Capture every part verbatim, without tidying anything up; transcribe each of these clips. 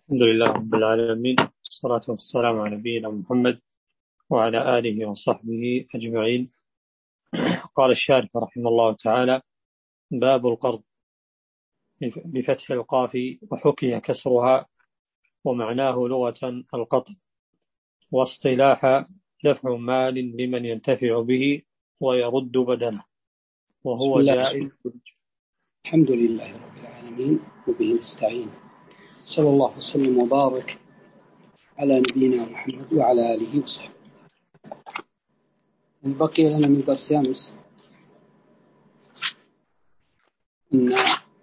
الحمد لله رب العالمين، والصلاة والسلام على نبينا محمد وعلى آله وصحبه أجمعين. قال الشارح رحمه الله تعالى: باب القرض بفتح القاف، وحكي كسرها، ومعناه لغة القطع، واصطلاح دفع مال لمن ينتفع به ويرد بدله، وهو جائز. الحمد لله رب العالمين وبه نستعين، صلى الله وسلم وبارك على نبينا محمد وعلى آله وصحبه. بقي لنا من درس أمس إن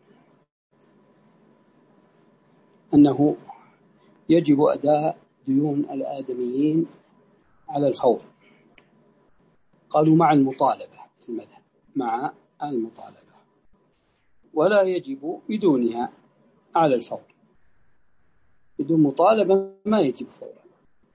أنه يجب أداء ديون الآدميين على الفور، قالوا مع المطالبة في المذهب، مع المطالبة، ولا يجب بدونها على الفور. بدون مطالبة ما يجب فورا،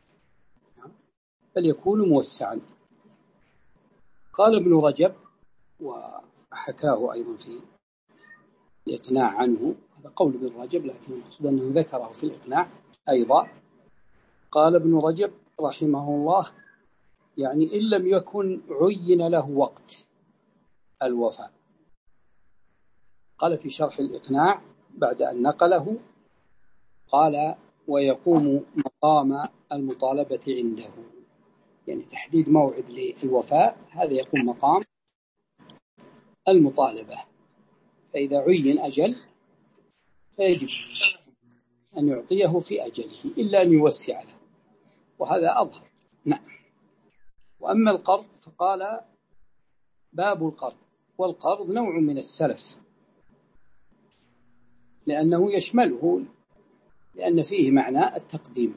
بل يكون موسعا. قال ابن رجب، وحكاه أيضا في الإقناع عنه، هذا قول ابن رجب لكن المقصود أنه ذكره في الإقناع أيضا. قال ابن رجب رحمه الله: يعني إن لم يكن عين له وقت الوفاء. قال في شرح الإقناع بعد أن نقله، قال: ويقوم مقام المطالبة عنده، يعني تحديد موعد للوفاء هذا يقوم مقام المطالبة. فإذا عين أجل فيجب أن يعطيه في أجله إلا أن يوسع له، وهذا أظهر. نعم. وأما القرض فقال: باب القرض. والقرض نوع من السلف، لأنه يشمله، لأن فيه معنى التقديم،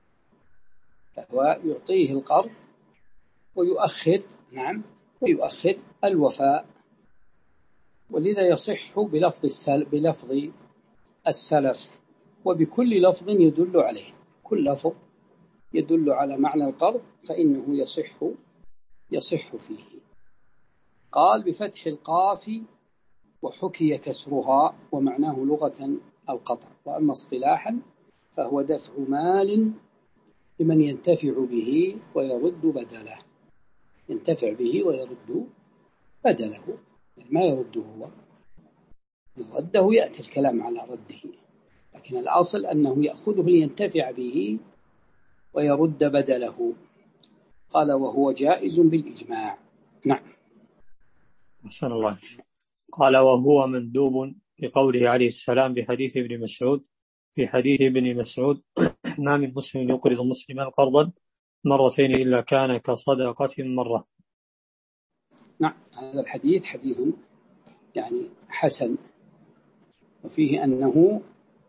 فهو يعطيه القرض ويؤخر، نعم، ويؤخر الوفاء. ولذا يصح بلفظ السلف, بلفظ السلف وبكل لفظ يدل عليه. كل لفظ يدل على معنى القرض فإنه يصح يصح فيه. قال: بفتح القاف، وحكي كسرها، ومعناه لغة القطع. وأما اصطلاحا فهو دفع مال لمن ينتفع به ويرد بدله. ينتفع به ويرد بدله، يعني ما يرده هو، رده يأتي الكلام على رده، لكن الأصل أنه يأخذه لينتفع به ويرد بدله. قال: وهو جائز بالإجماع. نعم. أحسن الله. قال: وهو مندوب بقوله عليه السلام بحديث ابن مسعود في حديث ابن مسعود: ما من مسلم يقرض مسلما قرضا مرتين إلا كان كصدقة مرة. نعم، هذا الحديث حديث يعني حسن، وفيه أنه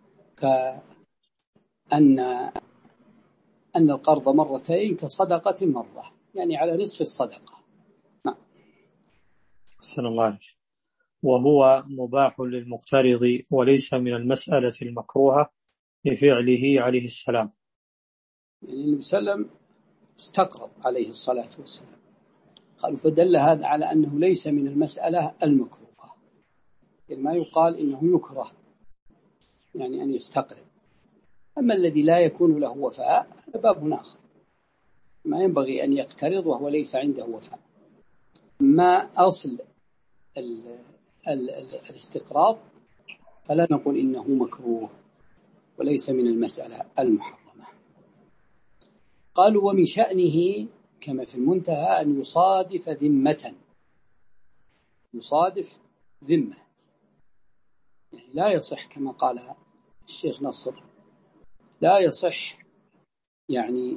كأن أن القرض مرتين كصدقة مرة، يعني على نصف الصدقة. نعم. أحسن الله. وهو مباح للمقترض وليس من المسألة المكروهة لفعله عليه السلام. يعني النبي صلى الله عليه وسلم استقرض عليه الصلاة والسلام، قالوا فدل هذا على أنه ليس من المسألة المكروهة. يعني ما يقال إنه يكره يعني أن يستقرض. أما الذي لا يكون له وفاء هذا باب آخر، ما ينبغي أن يقترض وهو ليس عنده وفاء. ما أصل ال ال ال الاستقراض فلا نقول إنه مكروه وليس من المسألة المحرمة. قالوا: ومن شأنه كما في المنتهى أن يصادف ذمة، يصادف ذمة، يعني لا يصح كما قال الشيخ نصر، لا يصح يعني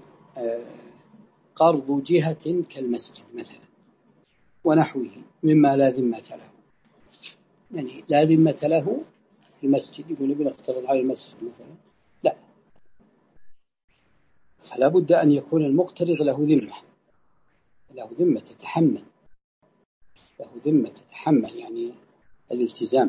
قرض جهة كالمسجد مثلا ونحوه مما لا ذمة له. يعني لا ذمة له في المسجد، يقول ابن اقترض على المسجد مثلا، لا، فلا بد أن يكون المقترض له ذمة، له ذمة تتحمل، له ذمة تتحمل يعني الالتزام.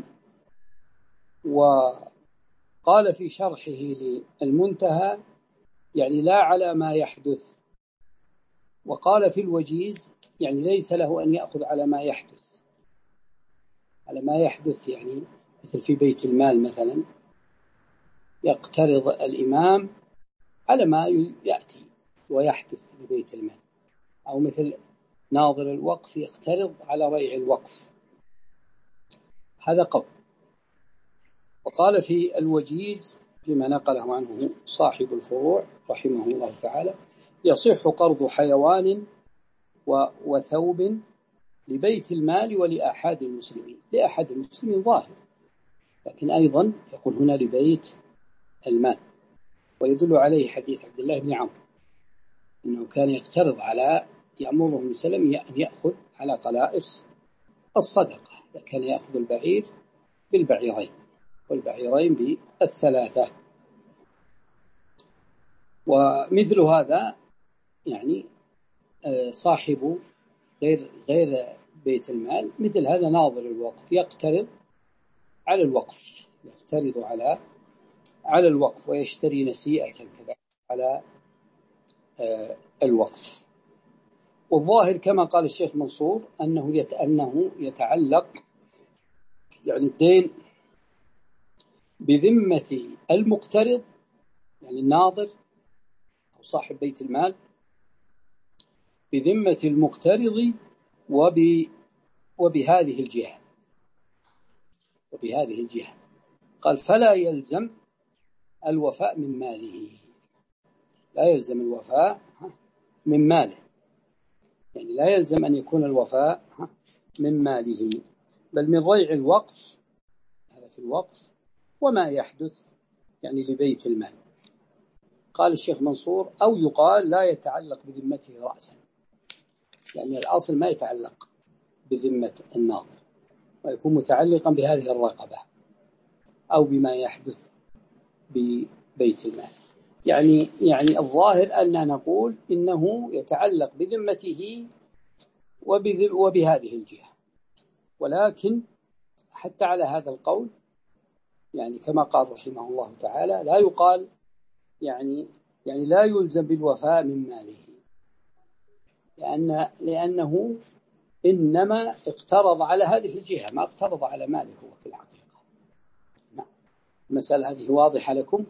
وقال في شرحه للمنتهى: يعني لا على ما يحدث. وقال في الوجيز: يعني ليس له أن يأخذ على ما يحدث. على ما يحدث يعني مثل في بيت المال مثلا، يقترض الإمام على ما يأتي ويحدث لبيت المال، أو مثل ناظر الوقف يقترض على ريع الوقف. هذا قول. وقال في الوجيز فيما نقله عنه صاحب الفروع رحمه الله تعالى: يصح قرض حيوان وثوب لبيت المال ولأحد المسلمين. لأحد المسلمين ظاهر، لكن أيضا يقول هنا لبيت المال، ويدل عليه حديث عبد الله بن عمرو أنه كان يقترض على يأمره النبي صلى الله عليه وسلم أن يأخذ على قلائص الصدقة، كان يأخذ البعير بالبعيرين والبعيرين بالثلاثة. ومثل هذا يعني صاحب غير غير بيت المال، مثل هذا ناظر الوقف يقترض على الوقف، يقترض على على الوقف ويشتري نسيئة كذا على الوقف. والظاهر كما قال الشيخ منصور أنه أنه يتعلق يعني الدين بذمة المقترض، يعني الناظر أو صاحب بيت المال بذمة المقترض وب وبهذه الجهة وبهذه الجهة قال: فلا يلزم الوفاء من ماله، لا يلزم الوفاء من ماله، يعني لا يلزم أن يكون الوفاء من ماله، بل من ريع الوقف، هذا في الوقف، وما يحدث يعني لبيت المال. قال الشيخ منصور: أو يقال لا يتعلق بذمته رأسا، يعني الأصل ما يتعلق بذمة الناظر، ويكون متعلقا بهذه الرقبة أو بما يحدث ببيت المال. يعني يعني الظاهر أن نقول إنه يتعلق بذمته وبهذه الجهة، ولكن حتى على هذا القول يعني كما قال رحمه الله تعالى لا يقال يعني يعني لا يلزم بالوفاء من ماله، لأن لأنه إنما اقترض على هذه الجهة، ما اقترض على ماله هو في الحقيقة. نعم. المسألة هذه واضحة لكم؟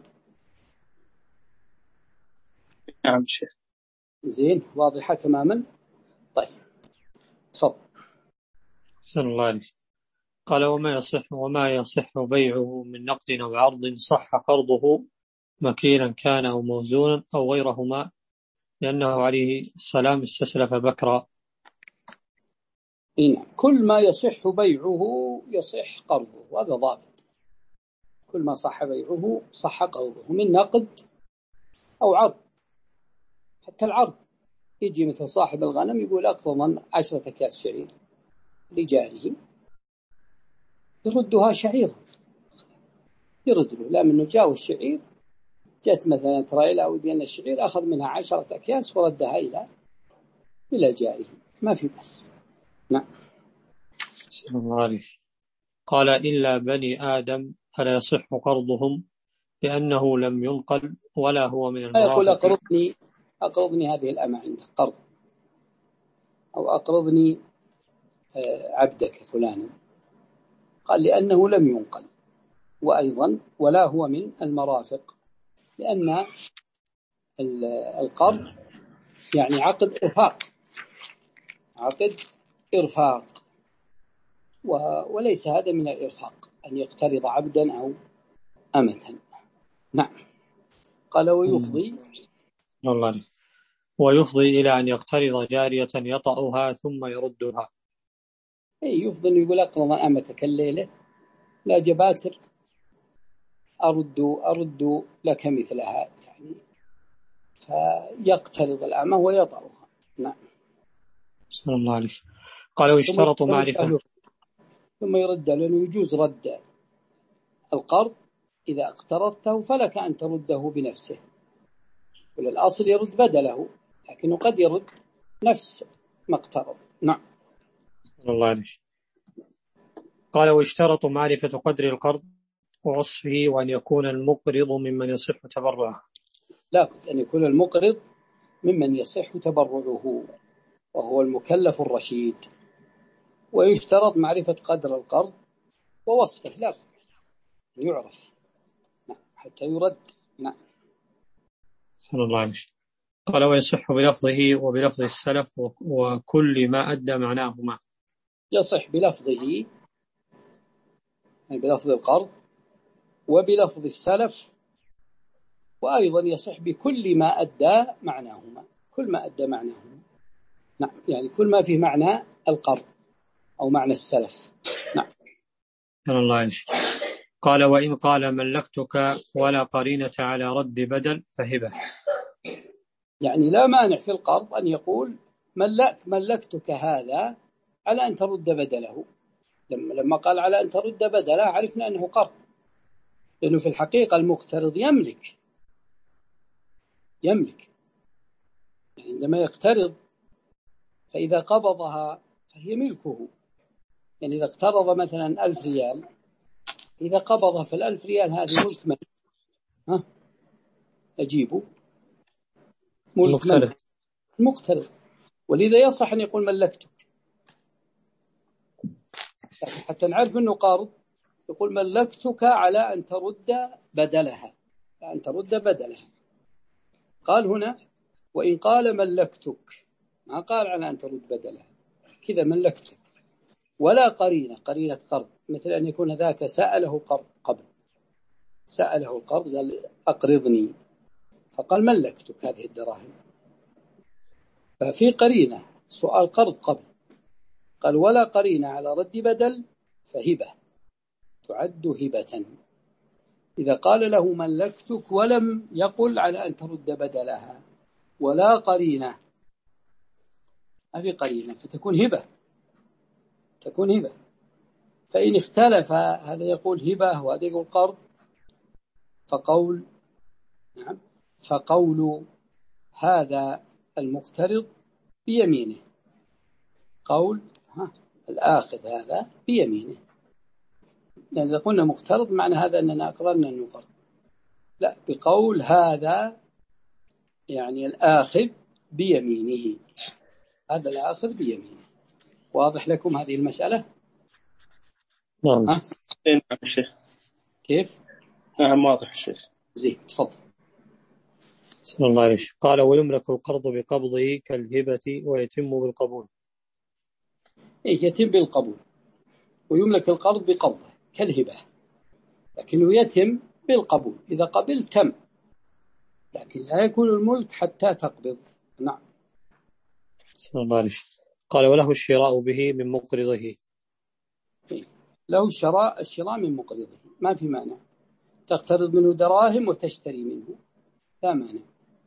نعم شيخ. زين، واضحة تماما. طيب تفضل. أحسن الله عليك. قال: وما يصح وما يصح بيعه من نقد أو عرض صح قرضه مكيلا كان أو موزونا أو غيرهما، لأنه عليه السلام استسلف بكرا. إن كل ما يصح بيعه يصح قرضه، وهذا ضابط. كل ما صح بيعه صح قرضه من نقد أو عرض. حتى العرض يجي مثل صاحب الغنم يقول أقضى عشرة أكياس شعير لجاره، يردها شعيرا، يرد له، لا منه جاء الشعير، جاءت مثلا تريلا ودينا الشعير، أخذ منها عشرة أكياس وردها إلى إلى جاره، ما في بس. نعم. قال: إلا بني آدم فلا يصح قرضهم لأنه لم ينقل ولا هو من المرافق. يقول أقرضني أقرضني هذه الأمة عندك قرض، أو أقرضني عبدك فلانا، قال لأنه لم ينقل، وأيضا ولا هو من المرافق، لأن القرض يعني عقد إرفاق، عقد إرفاق، وليس هذا من الإرفاق أن يقترض عبدا أو أمة. نعم. قال: ويفضي الله ويفضي إلى أن يقترض جارية يطأها ثم يردها. أي يفضل يقول أقرض أمتك الليلة لا جباتر، أرد أرد لك مثلها، يعني فيقترض الأمة ويطأها. نعم. صلى الله عليه. قال: واشترط معرفة ثم يرد، لأنه يجوز رد القرض إذا اقترضته فلك أن ترده بنفسه، وللأصل يرد بدله، لكنه قد يرد نفس ما اقترض. نعم. صلى الله عليه. قال: واشترط معرفة قدر القرض ووصفه، وأن يكون المقرض ممن يصح تبرعه. لا، أن يكون المقرض ممن يصح تبرعه وهو المكلف الرشيد. ويشترط معرفة قدر القرض ووصفه، لا يعرف. حتى يرد. نعم. صلى الله عليه وسلم. قال ويصح بلفظه وبلفظ السلف وكل ما أدى معناهما. يصح بلفظه يعني بلفظ القرض وبلفظ السلف، وأيضا يصح بكل ما أدى معناهما، كل ما أدى معناهما. نعم، يعني كل ما فيه معنى القرض أو معنى السلف. نعم. صلى الله عليه وسلم. قال وإن قال ملكتك ولا قرينة على رد بدل فهبة. يعني لا مانع في القرض أن يقول ملك ملكتك هذا على أن ترد بدله. لما لما قال على أن ترد بدله عرفنا أنه قرض، لأنه في الحقيقة المقترض يملك يملك يعني عندما يقترض فإذا قبضها فهي ملكه. يعني إذا اقترض مثلا ألف ريال، إذا قبضها في الألف ريال هذه ملك من؟ ها أجيبه ملك من؟ المقترض. ولذا يصح أن يقول ملكتك، حتى نعرف أنه قارض. يقول ملكتك على أن ترد بدلها، أن ترد بدلها. قال هنا وإن قال ملكتك، ما قال على أن ترد بدلها، كذا ملكتك ولا قرينة قرينة قرض، مثل أن يكون ذاك سأله قرض قبل، سأله القرض قال أقرضني فقال ملكتك هذه الدراهم، ففي قرينة سؤال قرض قبل. قال ولا قرينة على رد بدل فهبة، تعد هبة. إذا قال له ملكتك ولم يقل على أن ترد بدلها ولا قرينة، ما في قرينة، فتكون هبة، تكون هبة. فإن اختلف هذا يقول هبة وهذا يقول قرض، فقول نعم فقول هذا المقترض بيمينه، قول ها الآخذ هذا بيمينه. لأن إذا قلنا مقترض معنى هذا أننا أقررنا أنه قرض، لا، بقول هذا يعني الآخذ بيمينه، هذا الآخذ بيمينه. واضح لكم هذه المسألة؟ نعم. ها؟ نعم شيخ. كيف؟ نعم واضح شيخ. زين تفضل. صلى الله عليه وسلم. قال ويملك القرض بقبضه كالهبة ويتم بالقبول. إيه يتم بالقبول، ويملك القرض بقبضه كالهبة، لكنه يتم بالقبول. إذا قبل تم، لكن لا يكون الملك حتى تقبض. نعم. صلى الله عليه وسلم. قال وله الشراء به من مقرضه. إيه؟ له الشراء الشراء من مقرضه، ما في مانع. تقترض منه دراهم وتشتري منه، لا مانع.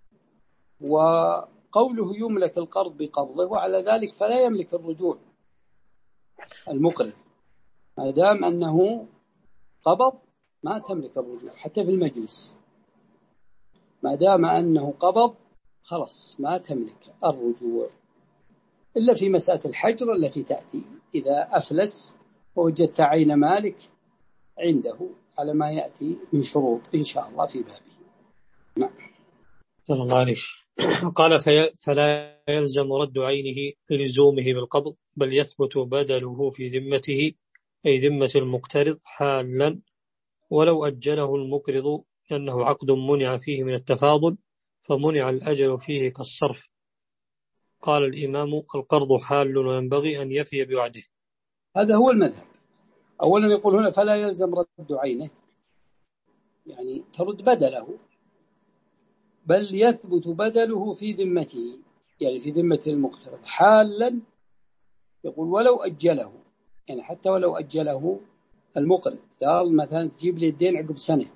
وقوله يملك القرض بقبضه، وعلى ذلك فلا يملك الرجوع المقرض، ما دام أنه قبض ما تملك الرجوع حتى في المجلس، ما دام أنه قبض خلاص ما تملك الرجوع، إلا في مسألة الحجر التي تأتي إذا أفلس ووجدت عين مالك عنده على ما يأتي من شروط إن شاء الله في بابه. نعم. صلى الله عليه وسلم. قال في فلا يلزم رد عينه لزومه بالقبض، بل يثبت بدله في ذمته أي ذمة المقترض حالا ولو أجله المقرض، لأنه عقد منع فيه من التفاضل فمنع الأجل فيه كالصرف. قال الإمام القرض حال وينبغي أن يفي بوعده. هذا هو المذهب. أولا يقول هنا فلا يلزم رد عينه، يعني ترد بدله، بل يثبت بدله في ذمته، يعني في ذمة المقترض حالا. يقول ولو أجله، يعني حتى ولو أجله المقرض، قال مثلا تجيب لي الدين عقب سنة،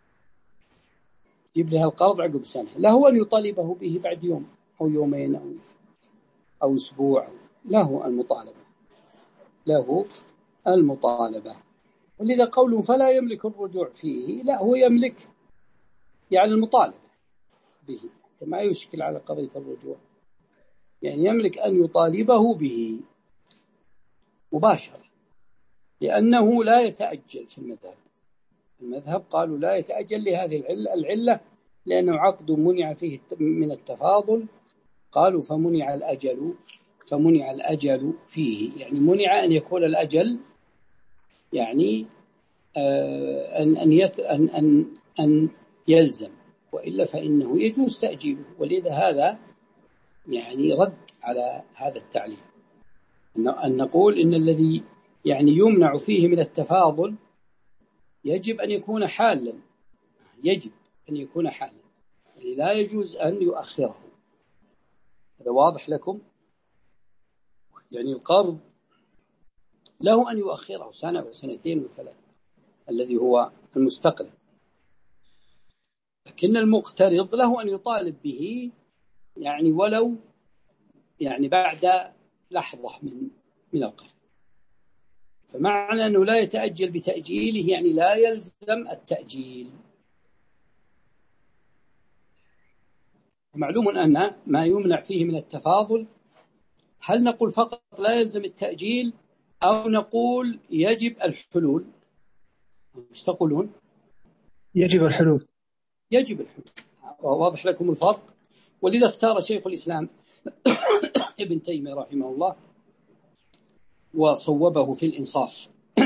تجيب لي القرض عقب سنة، له أن يطالبه به بعد يوم أو يومين أو, أو أسبوع، له المطالبة، له المطالبة. ولذا قوله فلا يملك الرجوع فيه، لا، هو يملك يعني المطالبة به، ما يشكل على قضية الرجوع، يعني يملك أن يطالبه به مباشرة، لأنه لا يتأجل في المذهب. المذهب قالوا لا يتأجل لهذه العلة, العلة لأنه عقد منع فيه من التفاضل، قالوا فمنع الأجل فمنع الأجل فيه، يعني منع أن يكون الأجل يعني آه أن أن, يت أن أن أن يلزم، وإلا فإنه يجوز تأجيله. ولذا هذا يعني رد على هذا التعليل، أن نقول إن الذي يعني يمنع فيه من التفاضل يجب أن يكون حالا، يجب أن يكون حالا، يعني لا يجوز أن يؤخره. هذا واضح لكم؟ يعني القرض له أن يؤخره سنة وسنتين وثلاث، الذي هو المستقرض، لكن المقترض له أن يطالب به يعني ولو يعني بعد لحظة من من القرض. فمعنى أنه لا يتأجل بتأجيله يعني لا يلزم التأجيل. معلوم أن ما يمنع فيه من التفاضل، هل نقول فقط لا يلزم التأجيل أو نقول يجب الحلول؟ مش تقولون؟ يجب الحلول. يجب الحلول. واضح لكم الفرق؟ ولذا اختار شيخ الإسلام ابن تيمية رحمه الله وصوبه في الإنصاف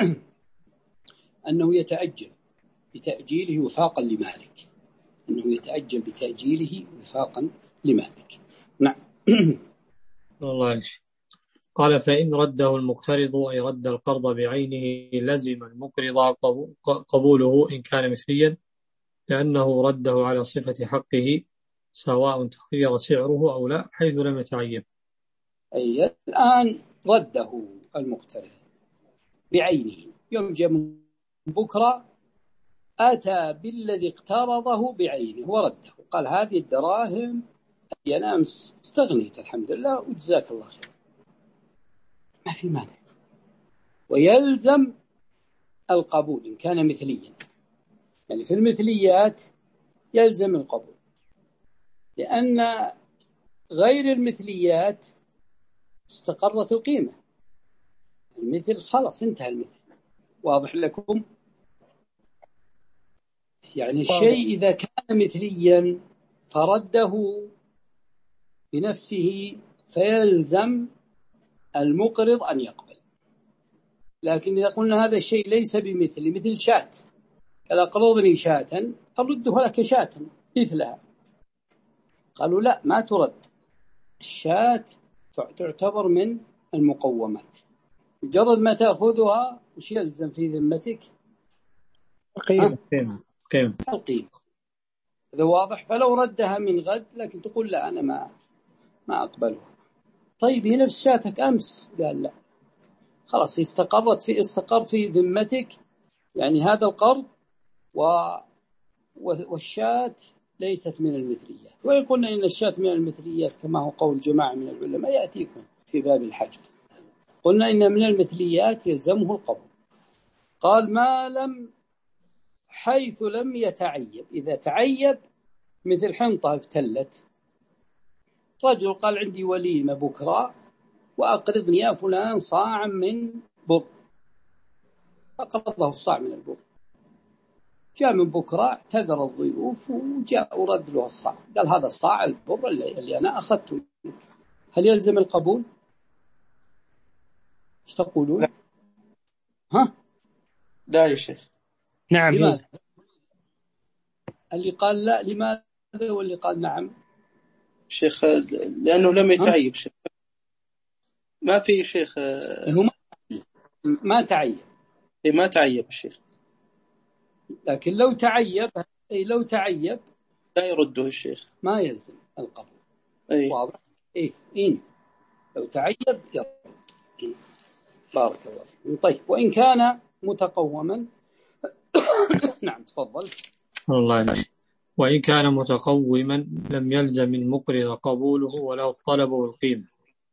أنه يتأجل بتأجيله وفاقا لمالك، أنه يتأجل بتأجيله وفاقا لمالك. نعم. الله يشفي. قال فإن رده المقترض أي رد القرض بعينه لزم المقرض قبوله إن كان مثليا، لأنه رده على صفة حقه سواء تغير سعره أو لا حيث لم يتعين. أي الآن رده المقترض بعينه، يوم جاء من بكرة أتى بالذي اقترضه بعينه ورده، قال هذه الدراهم أنا أمس استغنيت الحمد لله وجزاك الله خير، ما في مانع، ويلزم القبول إن كان مثليا. يعني في المثليات يلزم القبول، لأن غير المثليات استقرت القيمة، المثل خلاص انتهى المثل. واضح لكم؟ يعني الشيء إذا كان مثليا فرده بنفسه فيلزم المقرض أن يقبل. لكن إذا قلنا هذا الشيء ليس بمثل، مثل شاة، قال أقرضني شاة أردها لك شاة مثلها، قالوا لا ما ترد، الشاة تعتبر من المقومات، مجرد ما تأخذها وش يلزم في ذمتك؟ القيمة. قيمة القيمة. هذا واضح. فلو ردها من غد لكن تقول لا أنا ما ما أقبلها. طيب هي نفس شاتك أمس، قال لا، خلاص استقرت في استقر في ذمتك يعني هذا القرض، و والشاة ليست من المثليات. وإن قلنا إن الشاة من المثليات كما هو قول جماعة من العلماء يأتيكم في باب الحج، قلنا إن من المثليات يلزمه القبول. قال ما لم حيث لم يتعيب، إذا تعيب مثل حنطة ابتلت، رجل قال عندي وليمة بكرة وأقرضني يا فلان صاع من بر، فقرضه الصاع من البر، جاء من بكرة اعتذر الضيوف وجاء ورد له الصاع، قال هذا صاع البر اللي, اللي أنا أخذته منك، هل يلزم القبول؟ ايش تقولون؟ لا. ها؟ لا يا شيخ. نعم. لماذا؟ اللي قال لا لماذا واللي قال نعم؟ شيخ لأنه لم يتعيب شيخ، ما في شيخ. هو ما, ما تعيب. ما تعيب الشيخ، لكن لو تعيب، أي لو تعيب لا يرده الشيخ، ما يلزم القبول. أي. واضح؟ إيه إيه لو تعيب يرد. إيه. بارك الله فيكم. طيب وإن كان متقوما نعم تفضل. الله يشفي. وإن كان متقوما لم يلزم المقرض قبوله ولو طلبه القيمة.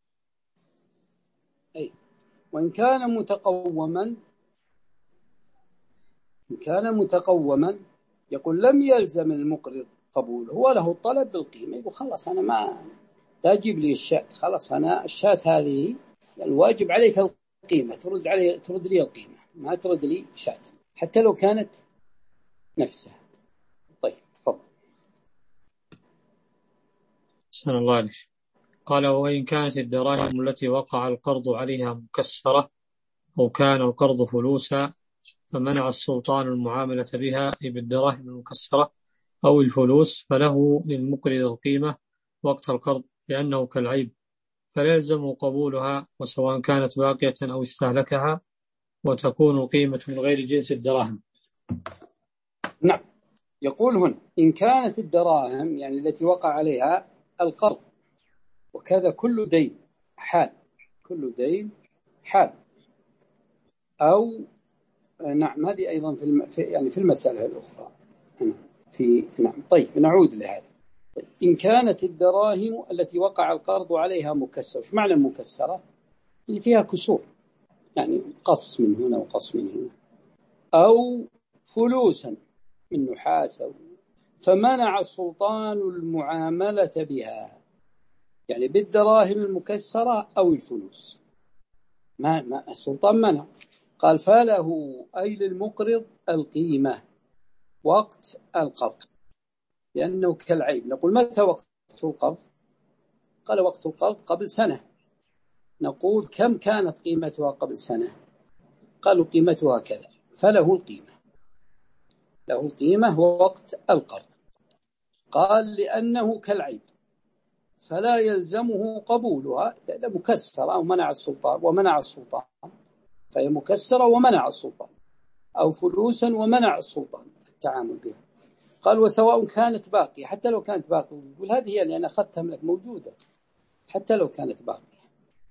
أي وإن كان متقوما، إن كان متقوما يقول لم يلزم المقرض قبوله وله الطلب بالقيمة، يقول خلاص أنا ما لا أجيب لي الشاة، خلاص أنا الشاة هذه الواجب عليك القيمة، ترد علي ترد لي القيمة، ما ترد لي شاة حتى لو كانت نفسها. طيب تفضل. سنة الله عليك. قال وإن كانت الدراهم التي وقع القرض عليها مكسرة أو كان القرض فلوسا فمنع السلطان المعاملة بها أي بالدراهم المكسرة أو الفلوس، فله للمقرض القيمة وقت القرض لأنه كالعيب، فلا يلزم قبولها وسواء كانت باقية أو استهلكها، وتكون القيمة من غير جنس الدراهم. نعم. يقول هنا إن كانت الدراهم يعني التي وقع عليها القرض، وكذا كل دين حال، كل دين حال، أو نعم هذه أيضا في, الم... في يعني في المسألة الأخرى في نعم. طيب نعود لهذا. طيب. إن كانت الدراهم التي وقع القرض عليها مكسرة، إيش معنى مكسرة؟ اللي فيها كسور، يعني قص من هنا وقص من هنا، أو فلوسا من نحاس، فمنع السلطان المعاملة بها يعني بالدراهم المكسرة أو الفلوس، ما, ما السلطان منع، قال فله أي للمقرض القيمة وقت القرض لأنه كالعيب. نقول متى وقت القرض؟ قال وقت القرض قبل سنة. نقول كم كانت قيمتها قبل سنة؟ قالوا قيمتها كذا، فله القيمة، له القيمة وقت القرض. قال لأنه كالعيب فلا يلزمه قبولها، لأنه مكسرة أو منع السلطان ومنع السلطان، فهي مكسرة ومنع السلطان، أو فلوسا ومنع السلطان التعامل بها. قال وسواء كانت باقية، حتى لو كانت باقية، يقول هذه هي اللي أنا أخذتها منك موجودة، حتى لو كانت باقية،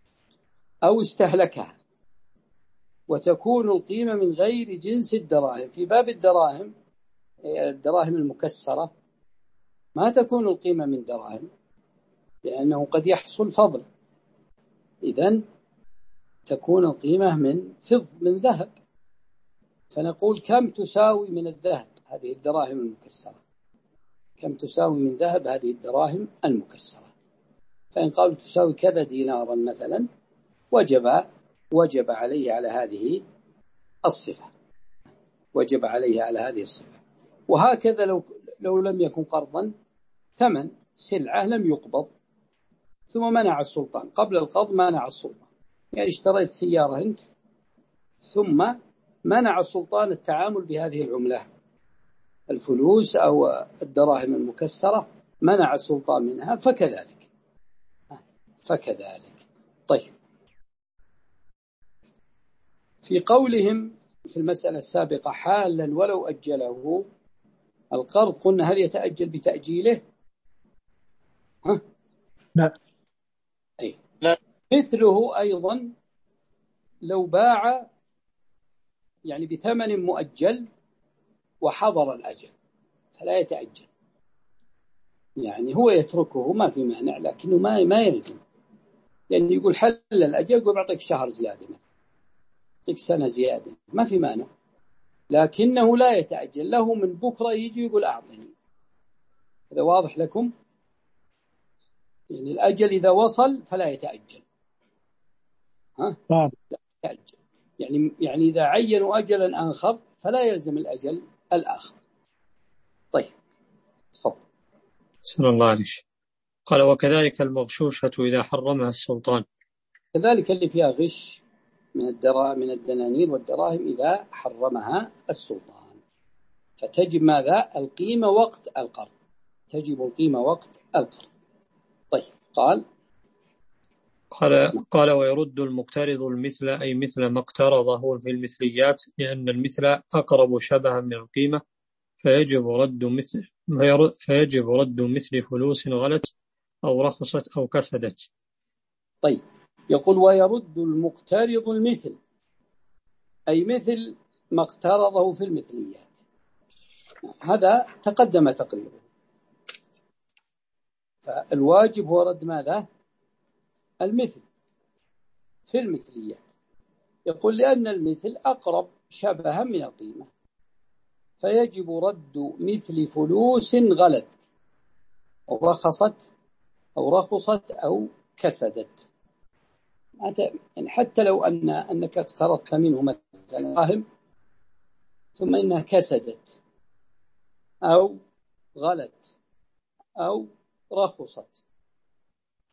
أو استهلكها، وتكون القيمة من غير جنس الدراهم. في باب الدراهم، الدراهم المكسرة ما تكون القيمة من دراهم لأنه قد يحصل فضل، إذن تكون القيمة من فضة من ذهب، فنقول كم تساوي من الذهب هذه الدراهم المكسرة، كم تساوي من ذهب هذه الدراهم المكسرة. فإن قالوا تساوي كذا دينارا مثلا، وجب وجب عليه على هذه الصفة، وجب عليه على هذه الصفة. وهكذا لو لو لم يكن قرضا، ثمن سلعة لم يقبض ثم منع السلطان، قبل القبض منع السلطان، يعني اشتريت سيارة أنت ثم منع السلطان التعامل بهذه العملة، الفلوس أو الدراهم المكسرة، منع السلطان منها، فكذلك فكذلك. طيب، في قولهم في المسألة السابقة حالا ولو أجله القرض، قلنا هل يتأجل بتأجيله؟ ها؟ لا. أي. لا. مثله أيضا لو باع يعني بثمن مؤجل وحضر الأجل فلا يتأجل، يعني هو يتركه ما في مانع، لكنه ما ما يلزم، يعني يقول حل الأجل، يقول بعطيك شهر زيادة مثلا، يعطيك سنة زيادة، ما في مانع، لكنه لا يتأجل، له من بكرة يجي يقول أعطني. هذا واضح لكم؟ يعني الأجل إذا وصل فلا يتأجل. ها؟ واضح. لا يتأجل، يعني يعني إذا عينوا أجلا آخر فلا يلزم الأجل الآخر. طيب تفضل. سلام الله عليك. قال وكذلك المغشوشة إذا حرمها السلطان، كذلك اللي فيها غش من الدراهم من الدنانير والدراهم إذا حرمها السلطان، فتجب ماذا؟ القيمة وقت القرض، تجب القيمة وقت القرض. طيب قال قال قال ويرد المقترض المثل أي مثل ما اقترضه في المثليات، لأن المثل أقرب شبها من القيمة، فيجب رد مثل فيجب رد مثل فلوس غلت أو رخصت أو كسدت. طيب يقول ويرد المقترض المثل أي مثل ما اقترضه في المثليات، هذا تقدم تقريبا، فالواجب هو رد ماذا؟ المثل في المثليات. يقول لأن المثل أقرب شبها من القيمة، فيجب رد مثل فلوس غلت أو رخصت أو رخصت أو كسدت. يعني حتى لو أن أنك اقترضت منه مثلا دراهم ثم إنها كسدت أو غلت أو رخصت،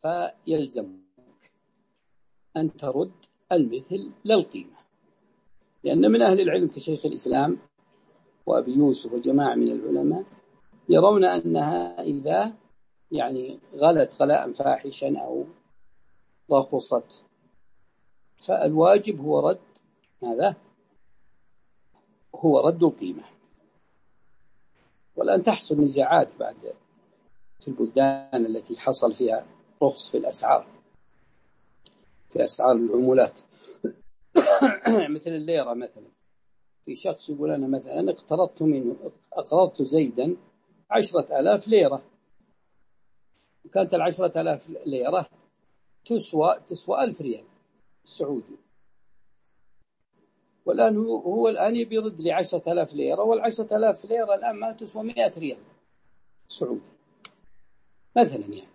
فيلزمك أن ترد المثل للقيمة. لأن من أهل العلم كشيخ الإسلام وأبي يوسف وجماعة من العلماء يرون أنها إذا يعني غلت غلاء فاحشا أو رخصت فالواجب هو رد ماذا؟ هو رد القيمة. والآن تحصل نزاعات بعد في البلدان التي حصل فيها رخص في الأسعار، في أسعار العمولات مثل الليرة مثلا. في شخص يقول أنا مثلا اقترضت منه أقرضت زيدا عشرة آلاف ليرة، وكانت العشرة آلاف ليرة تسوى تسوى ألف ريال سعودي، والآن هو, هو الآن يبي يرد لي عشرة آلاف ليرة، والعشرة آلاف ليرة الآن ما تسوى مئة ريال سعودي مثلا يعني.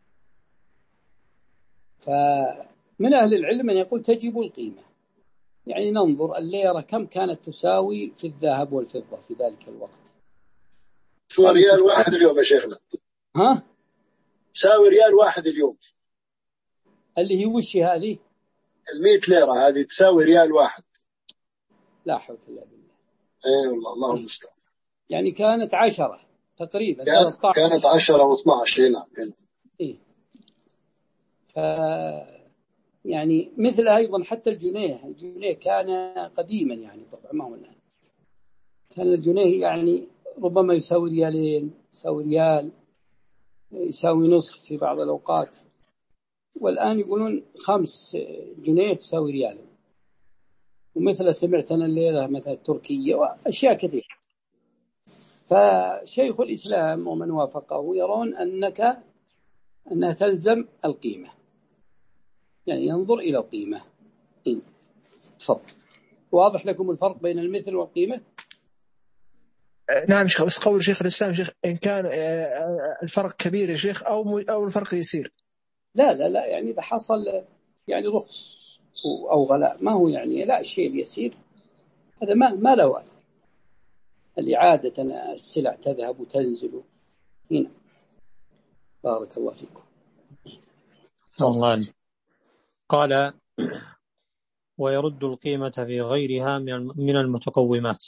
فمن أهل العلم من يقول تجب القيمة، يعني ننظر الليرة كم كانت تساوي في الذهب والفضة في ذلك الوقت. سوى ريال واحد اليوم يا شيخنا. ها؟ ساوي ريال واحد اليوم. اللي هي وش هذه؟ المئة ليرة هذه تساوي ريال واحد. لا حول ولا قوة. اي والله الله المستعان. يعني كانت عشرة تقريبا. كانت, كانت عشرة واثنى عشر. نعم. إيه. ف يعني مثل أيضا حتى الجنيه، الجنيه كان قديما يعني طبعا ما هو الآن، كان الجنيه يعني ربما يساوي ريالين، يساوي ريال، يساوي نصف في بعض الأوقات، والآن يقولون خمس جنيه تساوي ريال. ومثل سمعتنا الليلة مثل التركية وأشياء كثيرة. فشيخ الإسلام ومن وافقه يرون أنك أنها تلزم القيمة، يعني ينظر إلى القيمة. إيه. تفضل. واضح لكم الفرق بين المثل والقيمة؟ نعم شيخ، بس قول شيخ الإسلام شيخ إن كان الفرق كبير يا شيخ أو أو الفرق يسير. لا لا لا، يعني إذا حصل يعني رخص أو غلاء ما هو يعني لا الشيء اليسير هذا ما ما له أثر. اللي عادة السلع تذهب وتنزل هنا. بارك الله فيكم. الله. قال ويرد القيمة في غيرها من المتقومات.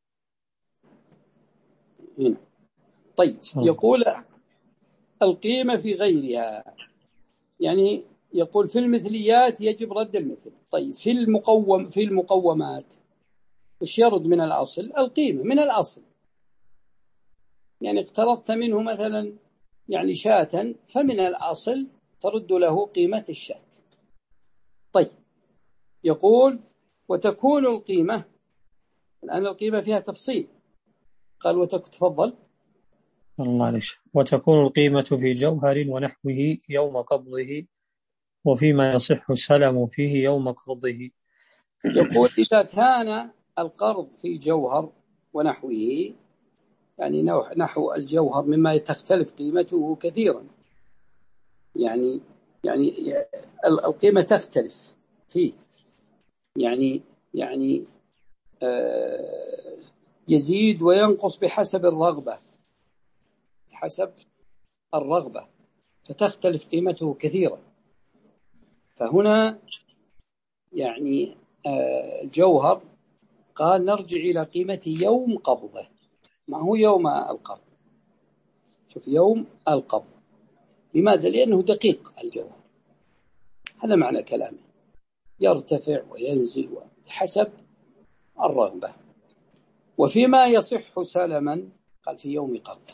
هنا. طيب يقول القيمة في غيرها، يعني يقول في المثليات يجب رد المثل. طيب في المقوم في المقومات وش يرد من الأصل؟ القيمة من الأصل. يعني اقترضت منه مثلا يعني شاة، فمن الأصل ترد له قيمة الشاة. طيب يقول وتكون القيمة، الآن القيمة فيها تفصيل، قال وتفضل. الله عليك. وتكون القيمة في جوهر ونحوه يوم قبضه، وفيما يصح السلم فيه يوم قرضه. يقول إذا كان القرض في جوهر ونحوه، يعني نحو الجوهر مما تختلف قيمته كثيرا، يعني يعني القيمة تختلف فيه، يعني يعني آه يزيد وينقص بحسب الرغبة، بحسب الرغبة فتختلف قيمته كثيرا. فهنا يعني آه الجوهر قال نرجع إلى قيمة يوم قبضه، ما هو يوم القبض. شوف يوم القبض، لماذا؟ لأنه دقيق الجوهر، هذا معنى كلامه، يرتفع وينزل بحسب الرغبة. وفيما يصح سلما قال في يوم قرضه،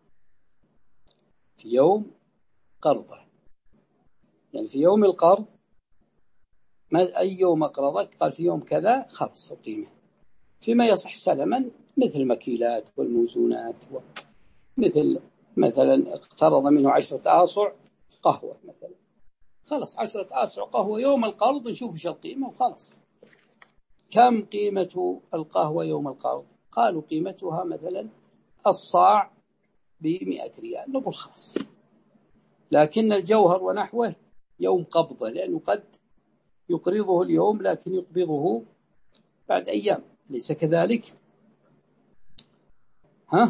في يوم قرضه، يعني في يوم القرض. ما أي يوم أقرضك؟ قال في يوم كذا، خلص القيمة. فيما يصح سلما مثل المكيلات والموزونات، مثل مثلا اقترض منه عشرة آصع قهوة مثلا، خلص عشرة آصع قهوة يوم القرض نشوف ايش القيمة وخلص. كم قيمة القهوة يوم القرض؟ قالوا قيمتها مثلا الصاع بمئة ريال، نقول خلاص. لكن الجوهر ونحوه يوم قبضه، لأنه قد يقرضه اليوم لكن يقبضه بعد أيام، ليس كذلك؟ ها؟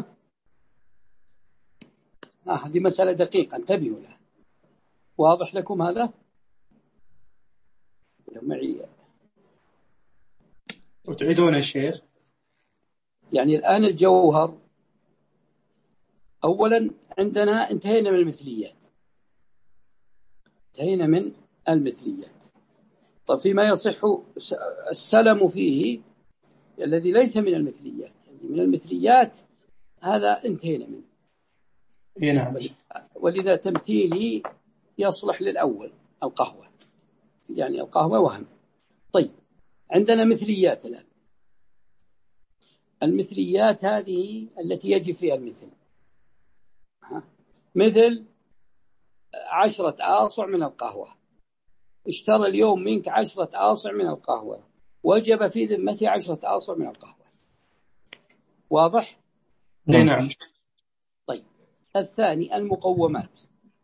آه هذه مسألة دقيقة انتبهوا لها. واضح لكم هذا؟ لو معي وتعيدون يا شيخ؟ يعني الآن الجوهر أولا عندنا انتهينا من المثليات، انتهينا من المثليات. طيب فيما يصح السلم فيه الذي ليس من المثليات، من المثليات هذا انتهينا منه. نعم. ولذا تمثيلي يصلح للأول القهوة، يعني القهوة وهم. طيب عندنا مثليات الآن. المثليات هذه التي يجب فيها المثل، مثل عشرة آصع من القهوة، اشترى اليوم منك عشرة آصع من القهوة، وجب في ذمتي عشرة آصع من القهوة. واضح؟ نعم. طيب الثاني المقومات.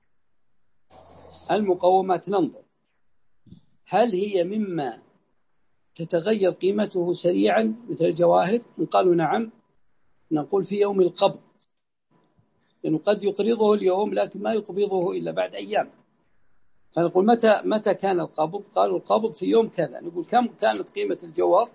المقومات ننظر هل هي مما تتغير قيمته سريعا مثل الجواهر؟ إن قالوا نعم نقول في يوم القبض، لأنه قد يقرضه اليوم لكن ما يقبضه إلا بعد أيام، فنقول متى متى كان القبض؟ قالوا القبض في يوم كذا. نقول كم كانت قيمة الجوهر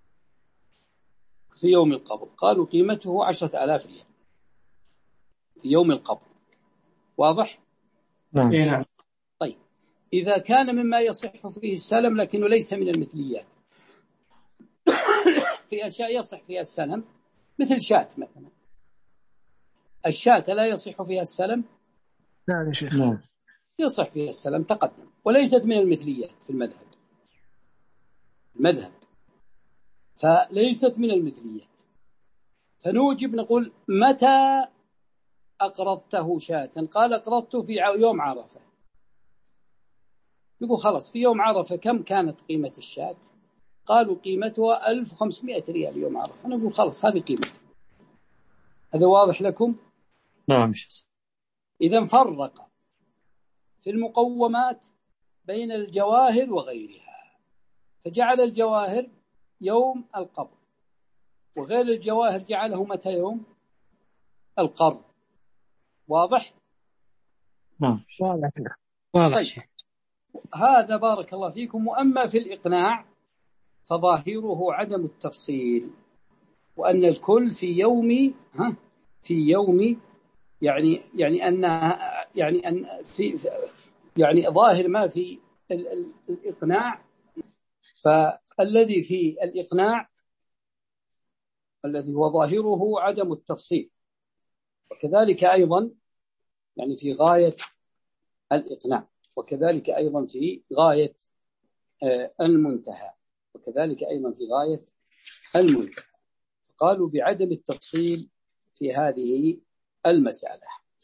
في يوم القبض؟ قالوا قيمته عشرة آلاف ريال في يوم القبض. واضح؟ نعم. نعم. طيب إذا كان مما يصح فيه السلم لكنه ليس من المثليات، في أشياء يصح فيها السلم مثل شاة مثلا، الشاة لا يصح فيها السلم؟ نعم يا شيخ. نعم. يصح فيها السلم تقدم، وليست من المثليات في المذهب المذهب فليست من المثليات. فنوجب نقول متى أقرضته شاة؟ قال أقرضته في يوم عرفة. يقول خلاص في يوم عرفة كم كانت قيمة الشاة؟ قالوا قيمتها ألف وخمسمائة ريال يوم عرفة. نقول خلاص هذه قيمة. هذا واضح لكم؟ نعم. إذن فرق في المقومات بين الجواهر وغيرها، فجعل الجواهر يوم القبض، وغير الجواهر جعله متى؟ يوم القرض. واضح؟ نعم. واضح. طيب هذا بارك الله فيكم. وأما في الإقناع فظاهره عدم التفصيل، وأن الكل في يوم ها في يوم يعني يعني أن يعني أن في يعني ظاهر ما في ال ال الإقناع. فالذي في الإقناع الذي هو ظاهره عدم التفصيل، وكذلك أيضا يعني في غاية الإقناع، وكذلك أيضا في غاية المنتهى، وكذلك أيضا في غاية المنتهى. قالوا بعدم التفصيل في هذه المسألة.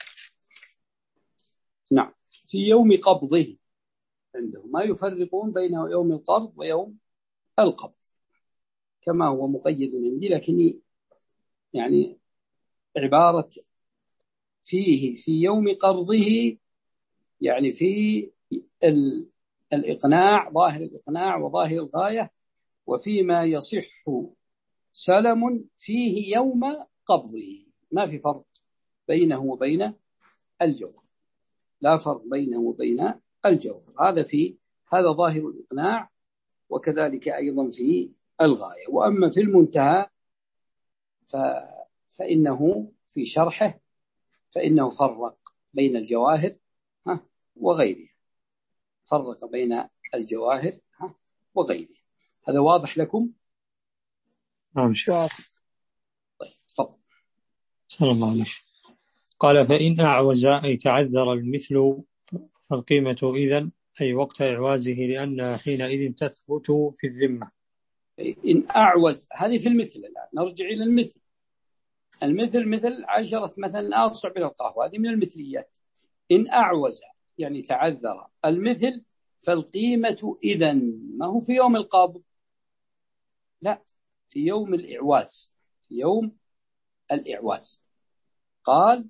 نعم. في يوم قبضه عندهم ما يفرقون بين يوم القرض ويوم القبض كما هو مقيد عندي، لكني يعني عبارة فيه في يوم قرضه يعني في الإقناع، ظاهر الإقناع وظاهر الغاية، وفيما يصح سلم فيه يوم قبضه. ما في فرق بينه وبين الجوهر، لا فرق بينه وبين الجوهر. هذا في هذا ظاهر الإقناع، وكذلك أيضا في الغاية. وأما في المنتهى ف... فإنه في شرحه فإنه فرق بين الجواهر ها وغيرها، فرق بين الجواهر ها وغيرها. هذا واضح لكم؟ نعم شيخ. طيب تفضل. صلى الله عليه وسلم. قال فإن أعوز أي تعذر المثل فالقيمة إذن أي وقت إعوازه، لأنها حينئذ تثبت في الذمة. إن أعوز هذه في المثل. الآن نرجع إلى المثل. المثل مثل عشرة مثلا آصع من القهوة، هذه من المثليات. إن أعوز يعني تعذر المثل فالقيمة إذن ما هو في يوم القبض، لا، في يوم الإعواز، في يوم الإعواز. قال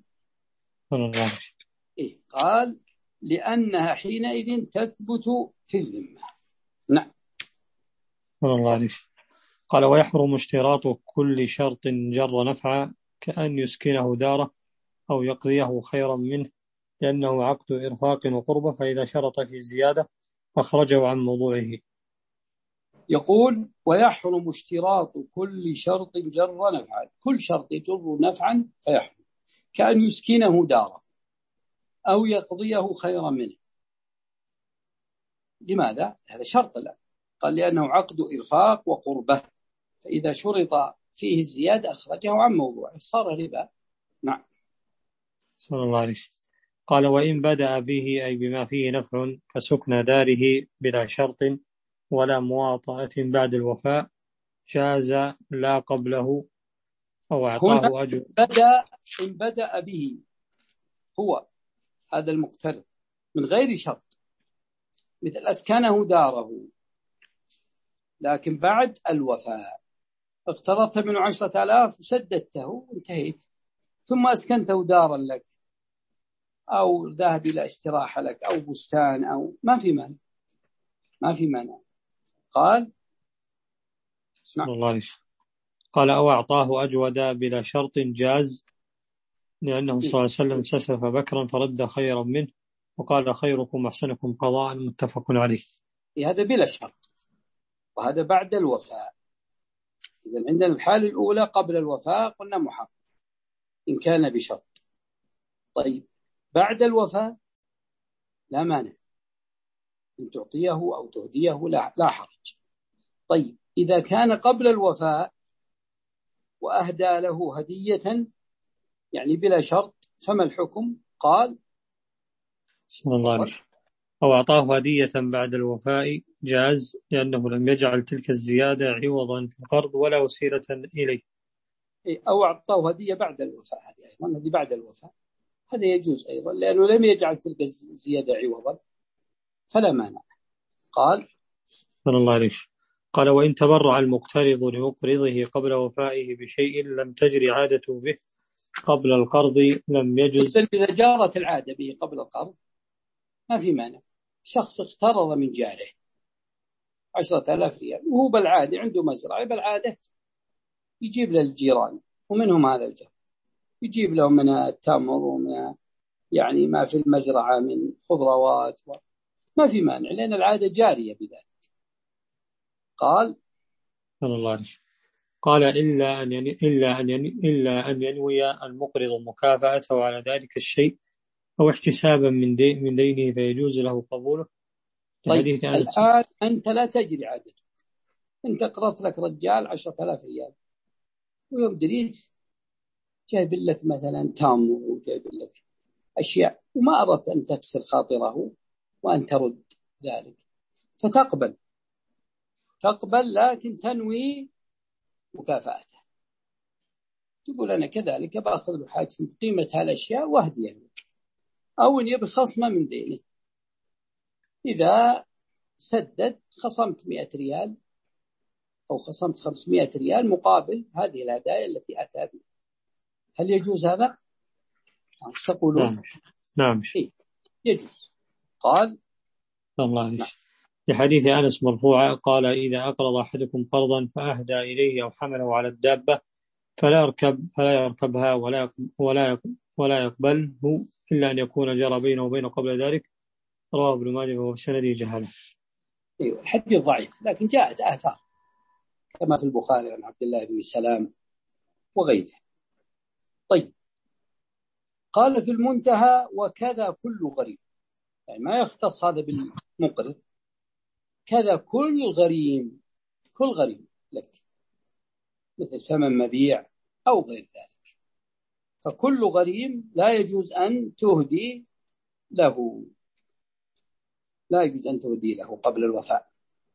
إيه؟ قال لأنها حينئذ تثبت في الذمة. نعم. الله عليه. قال ويحرم اشتراط كل شرط جر نفعا كأن يسكنه داره أو يقضيه خيرا منه، لأنه عقد إرفاق وقربة، فإذا شرط في الزيادة أخرجه عن موضوعه. يقول ويحرم اشتراط كل شرط جر نفعا، كل شرط يجر نفعا فيحرم، كأن يسكنه داره أو يقضيه خيرا منه. لماذا؟ هذا شرط له، قال لأنه عقد إرفاق وقربة، فإذا شرط فيه الزيادة أخرجه عن موضوعه صار ربا. نعم. صلى الله عليه وسلم. قال وإن بدأ به أي بما فيه نفع كسكن داره بلا شرط ولا مواطأة بعد الوفاء جاز لا قبله أو أعطاه أجر. بدأ إن بدأ به هو هذا المقترض من غير شرط، مثل أسكنه داره لكن بعد الوفاء اقترضت منه عشرة آلاف وسددته وانتهيت، ثم أسكنته دارا لك أو ذهب إلى استراحة لك أو بستان أو ما في مانع، ما في مانع. قال نعم. الله عليه. قال أو أعطاه أجود بلا شرط جاز، لأنه صلى الله عليه وسلم سسف بكرا فرد خيرا منه وقال خيركم أحسنكم قضاء، متفق عليه. هذا بلا شرط وهذا بعد الوفاء. إذن عندنا الحالة الأولى قبل الوفاء قلنا محرم إن كان بشرط. طيب بعد الوفاء لا مانع أن تعطيه أو تهديه، لا, لا حرج. طيب إذا كان قبل الوفاء وأهدى له هدية يعني بلا شرط فما الحكم؟ قال صلى الله عليه وسلم أو أعطاه هدية بعد الوفاء جاز، لأنه لم يجعل تلك الزيادة عوضا في القرض ولا وسيلة إليه. أو أعطاه هدية بعد الوفاء، هذه أيضا هذه بعد الوفاء، هذا يجوز أيضا لأنه لم يجعل تلك الزيادة عوضا فلا مانع. قال صلى الله عليه وسلم قال وإن تبرع المقترض لمقرضه قبل وفائه بشيء لم تجري عادته به قبل القرض لم يجز. إذا جارت العادة به قبل القرض ما في مانع. شخص اقترض من جاره عشرة آلاف ريال وهو بالعادة عنده مزرعة، بالعادة يجيب للجيران ومنهم هذا الجار، يجيب لهم من التمر ومن يعني ما في المزرعة من خضروات، ما في مانع لأن العادة جارية بذلك. قال صلى الله عليه وسلم قال إلا أن يعني إلا أن يعني إلا أن ينوي المقرض مكافأته على ذلك الشيء أو احتسابا من دين من دينه فيجوز له قبوله. طيب الآن أنت لا تجري عادته، أنت قرضت لك رجال عشرة آلاف ريال ويوم دريت جايب لك مثلا تمر وجايب لك أشياء وما أردت أن تكسر خاطره وأن ترد ذلك، فتقبل تقبل لكن تنوي مكافأته، تقول أنا كذلك بأخذ له حاجة قيمة هالأشياء وأهديه، أو أن يبي خصمة من دينه، إذا سدد خصمت مئة ريال أو خصمت خمسمائة ريال مقابل هذه الهدايا التي أتى بها. هل يجوز هذا؟ تقولون نعم نعم إيه؟ يجوز. قال الله عليه لحديث أنس مرفوعا قال إذا أقرض أحدكم قرضا فأهدى إليه أو حمله على الدابة فلا يركب فلا يركبها ولا ولا ولا يقبله إلا أن يكون جرى بينه وبينه قبل ذلك. رواه ابن ماجه وهو بسند جهالة. أيوة الحديث ضعيف لكن جاءت آثار كما في البخاري عن عبد الله بن سلام وغيره. طيب قال في المنتهى وكذا كل غريب، يعني ما يختص هذا بالمقرض، كذا كل غريم، كل غريم لك مثل ثمن مبيع أو غير ذلك، فكل غريم لا يجوز أن تهدي له، لا يجوز أن تهدي له قبل الوفاء،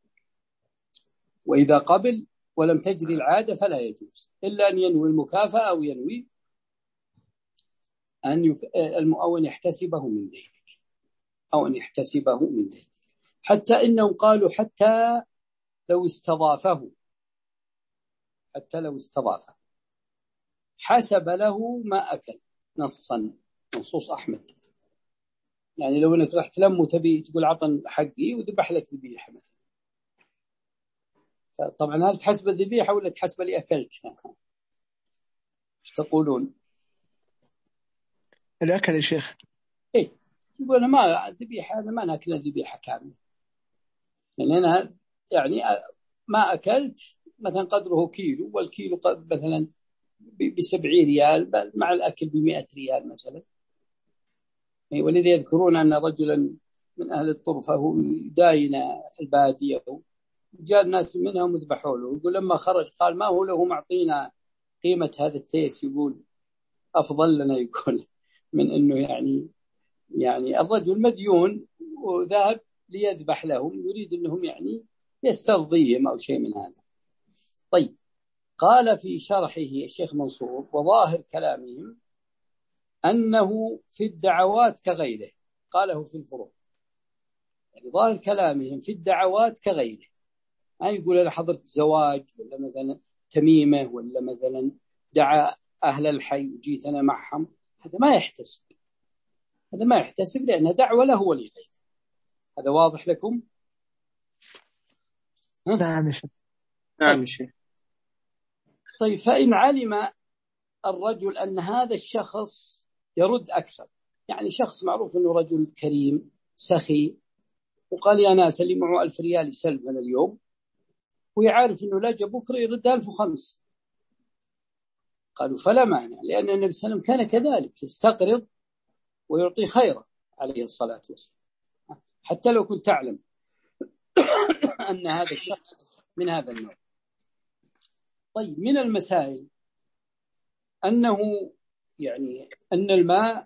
وإذا قبل ولم تجري العادة فلا يجوز إلا أن ينوي المكافأة أو ينوي أن يك... أو أن يحتسبه من دينه أو أن يحتسبه من دينه، حتى إنهم قالوا حتى لو استضافه، حتى لو استضافه حسب له ما أكل، نصا نصوص أحمد، يعني لو أنك رحت لم تبي تقول عطن حقي وذبح لك ذبيحة مثلا، طبعا هل تحسب الذبيحة ولا تحسب لي أكلت؟ ايش تقولون؟ الأكل يا شيخ. إيه يقول أنا ما ذبيحة، أنا ما ناكل ذبيحة كاملة، يعني أنا يعني ما أكلت مثلا قدره كيلو، والكيلو مثلا بسبعين ريال مع الأكل بمئة ريال مثلا. ولذا يذكرون أن رجلا من أهل الطرفة هو داين البادية، جاء الناس منهم وذبحوا له، يقول لما خرج قال ما هو له معطينا قيمة هذا التيس، يقول أفضل لنا يقول من أنه يعني يعني الرجل مديون وذهب ليذبح لهم، يريد أنهم يعني يسترضيهم أو شيء من هذا. طيب، قال في شرحه الشيخ منصور وظاهر كلامهم أنه في الدعوات كغيره، قاله في الفروع، يعني ظاهر كلامهم في الدعوات كغيره، ما يقول أنا حضرت زواج ولا مثلا تميمة ولا مثلا دعا أهل الحي وجيت أنا معهم، هذا ما يحتسب، هذا ما يحتسب لأنها دعوة له ولغيره. هذا واضح لكم؟ نعم شيخ. نعم شيخ. طيب، فإن علم الرجل أن هذا الشخص يرد أكثر، يعني شخص معروف أنه رجل كريم سخي، وقال يا ناس اللي معه ألف ريال يسلفنا اليوم، ويعرف أنه لا جاء بكرة يرد ألف وخمس، قالوا فلا مانع، لأن النبي صلى الله عليه وسلم كان كذلك يستقرض ويعطي خيرا عليه الصلاة والسلام، حتى لو كنت تعلم أن هذا الشخص من هذا النوع. طيب، من المسائل أنه يعني أن الماء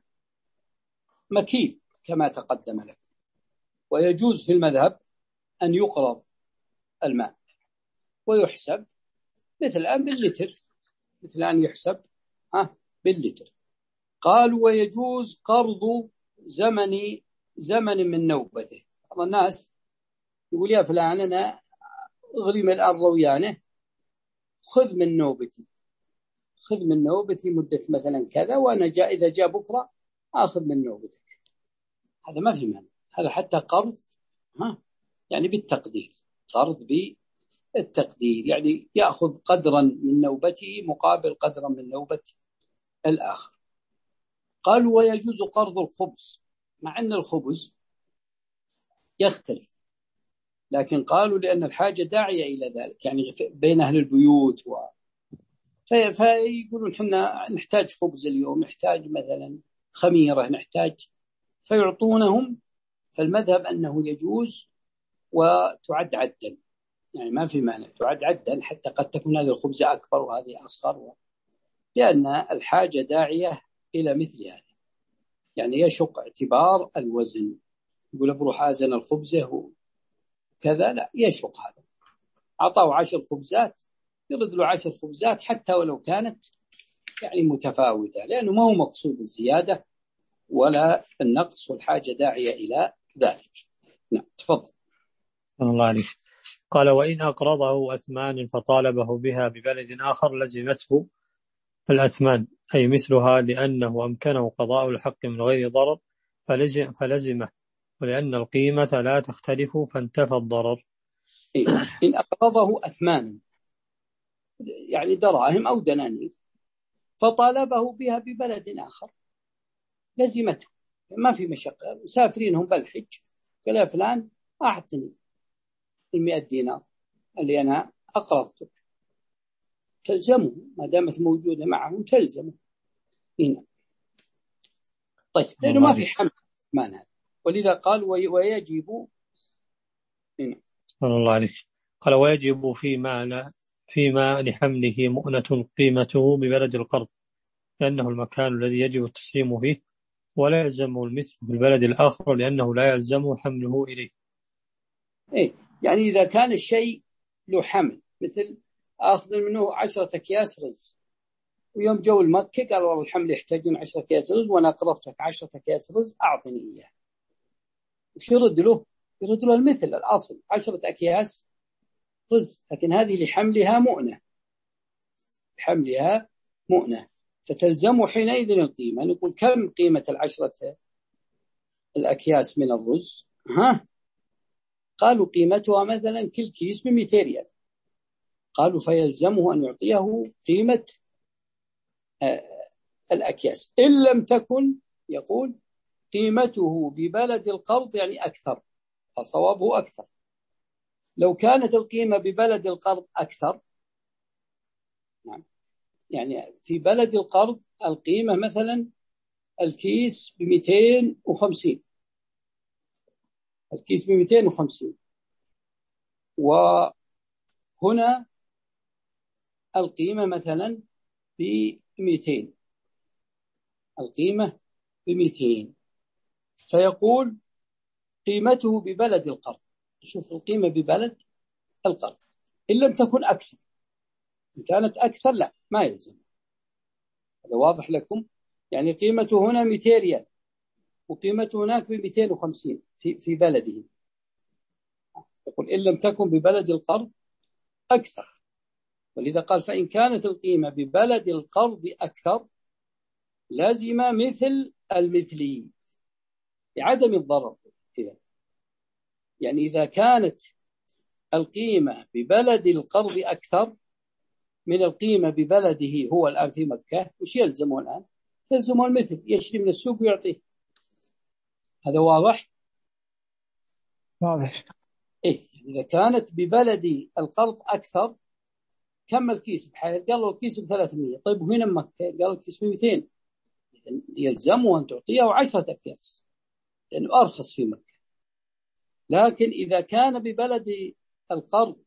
مكيل كما تقدم لك، ويجوز في المذهب أن يقرض الماء ويحسب مثل الآن باللتر، مثل أن يحسب ها باللتر. قالوا ويجوز قرض زمن زمن من نوبته. بعض الناس يقول يا فلان أنا أغرم الأرض ويانه، خذ من نوبتي، خذ من نوبتي مدة مثلا كذا، وأنا جاء إذا جاء بكرة آخذ من نوبتك. هذا ما في معنى، هذا حتى قرض ها يعني بالتقدير، قرض بالتقدير، يعني يأخذ قدرا من نوبته مقابل قدرا من نوبة الآخر. قالوا ويجوز قرض الخبز، مع أن الخبز يختلف، لكن قالوا لأن الحاجة داعية إلى ذلك، يعني بين أهل البيوت و... في... فيقولون حنا نحتاج خبز اليوم، نحتاج مثلا خميرة، نحتاج، فيعطونهم. فالمذهب أنه يجوز وتعد عدا، يعني ما في مانع تعد عدا، حتى قد تكون هذه الخبزة أكبر وهذه أصغر و... لأن الحاجة داعية إلى مثل هذا، يعني يشق اعتبار الوزن، يقول بروح آزن الخبزة وكذا، لا يشق هذا. أعطاه عشر خبزات يرد له عشر خبزات حتى ولو كانت يعني متفاوتة، لأنه ما هو مقصود الزيادة ولا النقص، والحاجة داعية إلى ذلك. نعم، تفضل. الله عليك. قال وإن أقرضه أثمان فطالبه بها ببلد آخر لزمته الأثمان، أي مثلها، لأنه أمكنه قضاء الحق من غير ضرر فلزم فلزمه، ولأن القيمة لا تختلف فانتفى الضرر. إيه؟ إن أقرضه أثمان يعني دراهم أو دنانير، فطالبه بها ببلد آخر لزمته، ما في مشقة. مسافرين هم بالحج، قال يا فلان أعطني المئة دينار اللي أنا أقرضتك، تلزمه ما دامت موجودة معهم، تلزمه هنا. طيب، لأنه ما في حمل مان هذا، ولذا قال ويجب هنا. الله عليك. قال ويجب فيما لا فيما لحمله مؤنة قيمته ببلد القرض، لأنه المكان الذي يجب التسليم فيه، ولا يلزمه المثل في البلد الآخر لأنه لا يلزم حمله إليه. إيه؟ يعني إذا كان الشيء له حمل، مثل أخذ منه عشرة أكياس رز، ويوم جو المكة قال والله الحمل يحتاجون عشرة أكياس رز وأنا قرضتك عشرة أكياس رز أعطني إياه، وش يرد له؟ يرد له المثل الأصل عشرة أكياس رز، لكن هذه لحملها مؤنة، لحملها مؤنة، فتلزم حينئذ القيمة. نقول كم قيمة العشرة الأكياس من الرز؟ ها؟ قالوا قيمتها مثلا كل كيس بمئتين ريال، قالوا فيلزمه أن يعطيه قيمة الأكياس، إن لم تكن يقول قيمته ببلد القرض يعني أكثر، فصوابه أكثر، لو كانت القيمة ببلد القرض أكثر، نعم، يعني في بلد القرض القيمة مثلا الكيس بمئتين وخمسين، الكيس بمئتين وخمسين، وهنا القيمة مثلا بمئتين، القيمة بمئتين، فيقول قيمته ببلد القرض. شوف القيمة ببلد القرض إن لم تكن أكثر، إن كانت أكثر لا ما يلزم. هذا واضح لكم؟ يعني قيمته هنا مئتين ريال وقيمته هناك ب مئتين وخمسين في في بلده. يقول إن لم تكن ببلد القرض أكثر، ولذا قال فإن كانت القيمة ببلد القرض أكثر لازم مثل المثلي لعدم الضرر. يعني إذا كانت القيمة ببلد القرض أكثر من القيمة ببلده هو الآن في مكة، وش يلزمه الآن؟ يلزمه المثل، يشتري من السوق ويعطيه. هذا واضح؟ واضح. إيه، إذا كانت ببلد القرض أكثر، كم الكيس بحيل؟ قال له الكيس بثلاثمية، طيب وهنا مكة قال الكيس بمئتين، يلزمه أن تعطيه عشرة أكياس لأنه يعني أرخص في مكة. لكن إذا كان ببلد القرض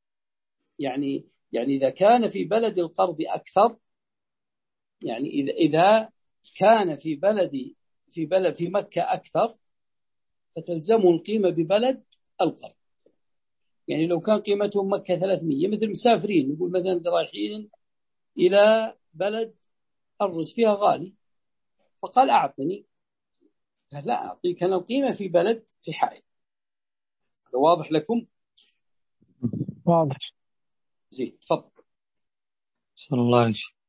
يعني يعني إذا كان في بلد القرض أكثر، يعني إذا إذا كان في بلد في بلد في مكة أكثر فتلزمه القيمة ببلد القرض. يعني لو كان قيمتهم مكة ثلاثمية، مثل مسافرين نقول مثلا رايحين إلى بلد الرز فيها غالي، فقال أعطني، قال لا أعطيك أنا القيمة في بلد في حائل. هذا واضح لكم؟ واضح. زين تفضل. صلى الله عليه وسلم.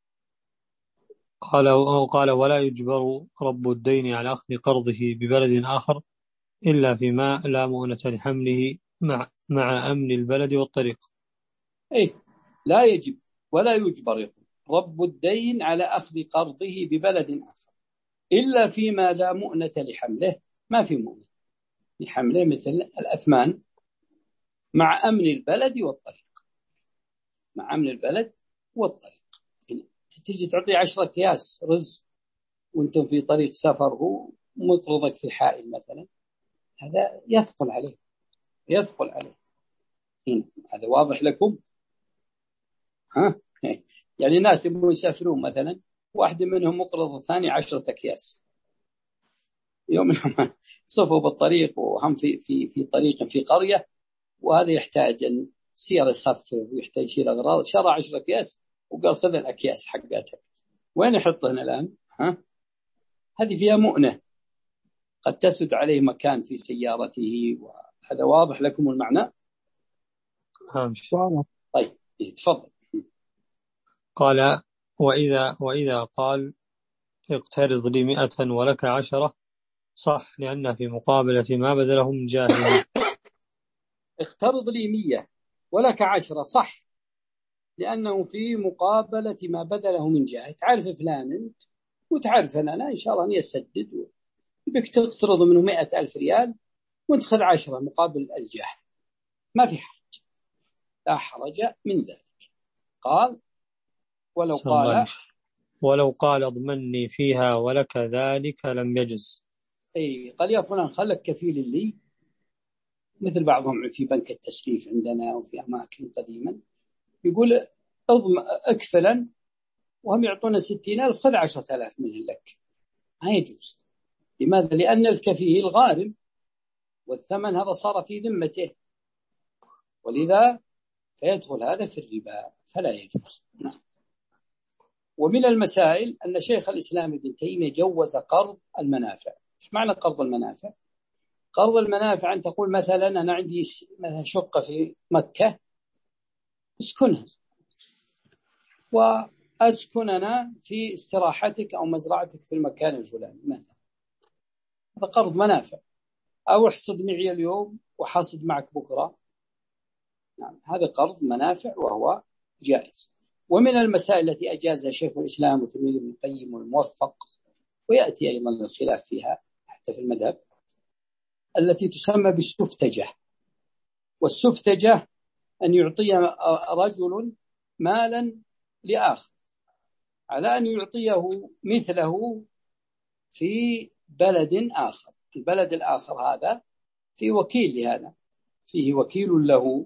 قال قال ولا يجبر رب الدين على أخذ قرضه ببلد آخر إلا فيما لا مؤنة لحمله مع مع أمن البلد والطريق. إيه، لا يجب ولا يجبر رب الدين على أخذ قرضه ببلد آخر إلا فيما لا مؤنة لحمله، ما في مؤنة لحمله مثل الأثمان، مع أمن البلد والطريق، مع أمن البلد والطريق. يعني تيجي تعطي عشرة أكياس رز وانتم في طريق سفر ومقرضك في حائل مثلا، هذا يثقل عليه يثقل عليه. هذا واضح لكم؟ ها؟ يعني ناس يبغوا يسافرون مثلا، واحد منهم مقرض الثاني عشرة أكياس، يوم منهم صفوا بالطريق وهم في في في طريق في قرية، وهذا يحتاج أن سير يخفف ويحتاج يشيل أغراض، شرى عشرة أكياس وقال خذ الأكياس حقاتك، وين يحطهن الآن؟ ها؟ هذه فيها مؤنة، قد تسد عليه مكان في سيارته، وهذا واضح لكم المعنى؟ طيب تفضل. قال وإذا وإذا قال اقترض لي مئة ولك عشرة صح، لأن في مقابلة ما بذلهم جاهل. اقترض لي مية ولك عشرة صح، لأنه في مقابلة ما بذله من جاهل. تعرف فلان أنت وتعرف أنا إن شاء الله أني أسدد، بك تقترض منه مئة ألف ريال وانت خذ عشرة مقابل الجاهل، ما في حرج، لا حرج من ذلك. قال ولو قال ولو قال اضمني فيها ولك ذلك لم يجز. أي قال يا فلان خلك كفيل لي، مثل بعضهم في بنك التسليف عندنا وفي أماكن قديما، يقول اضم اكفلا وهم يعطونا ستين ألف، خذ عشرة آلاف منه لك، ما يجوز. لماذا؟ لأن الكفيل غارم والثمن هذا صار في ذمته، ولذا فيدخل هذا في الربا فلا يجوز. ومن المسائل أن شيخ الإسلام ابن تيمية جوز قرض المنافع. إيش معنى قرض المنافع؟ قرض المنافع أن تقول مثلا أنا عندي مثلا شقة في مكة اسكنها، وأسكن أنا في استراحتك أو مزرعتك في المكان الفلاني مثلا، هذا قرض منافع. أو احصد معي اليوم وحصد معك بكرة، نعم هذا قرض منافع وهو جائز. ومن المسائل التي أجازها شيخ الإسلام وتلميذ ابن القيم والموفق، ويأتي أيضا الخلاف فيها حتى في المذهب، التي تسمى بالسفتجة. والسفتجة أن يعطي رجل مالا لآخر على أن يعطيه مثله في بلد آخر. البلد الآخر هذا في وكيل لهذا، فيه وكيل له،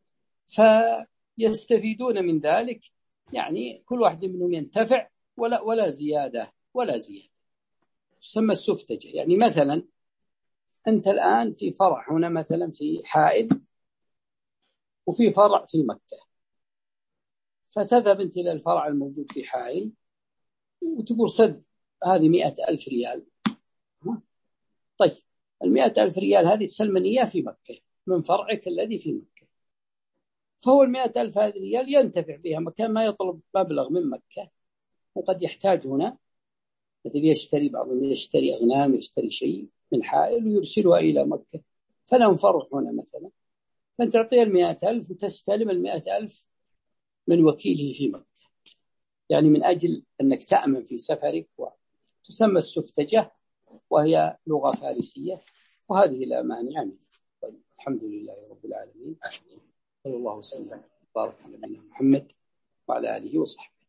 فيستفيدون من ذلك، يعني كل واحد منهم ينتفع ولا ولا زيادة ولا زيادة. تسمى السفتجة. يعني مثلا أنت الآن في فرع هنا مثلا في حائل وفي فرع في مكة، فتذهب أنت إلى الفرع الموجود في حائل وتقول خذ هذه مئة ألف ريال. طيب المئة ألف ريال هذه السلمانية في مكة من فرعك الذي في مكة، فهو المئة ألف هذه ريال ينتفع بها مكان ما يطلب مبلغ من مكة، وقد يحتاج هنا مثل يشتري بعضهم يشتري أغنام، يشتري شيء من حائل ويرسلها إلى مكة، فلهم فرع هنا مثلا، فأنت تعطيه المئة ألف وتستلم المئة ألف من وكيله في مكة، يعني من أجل أنك تأمن في سفرك. وتسمى السفتجة وهي لغة فارسية، وهذه لا مانع منها. طيب الحمد لله رب العالمين، صلى الله وسلم وبارك على نبينا محمد وعلى آله وصحبه.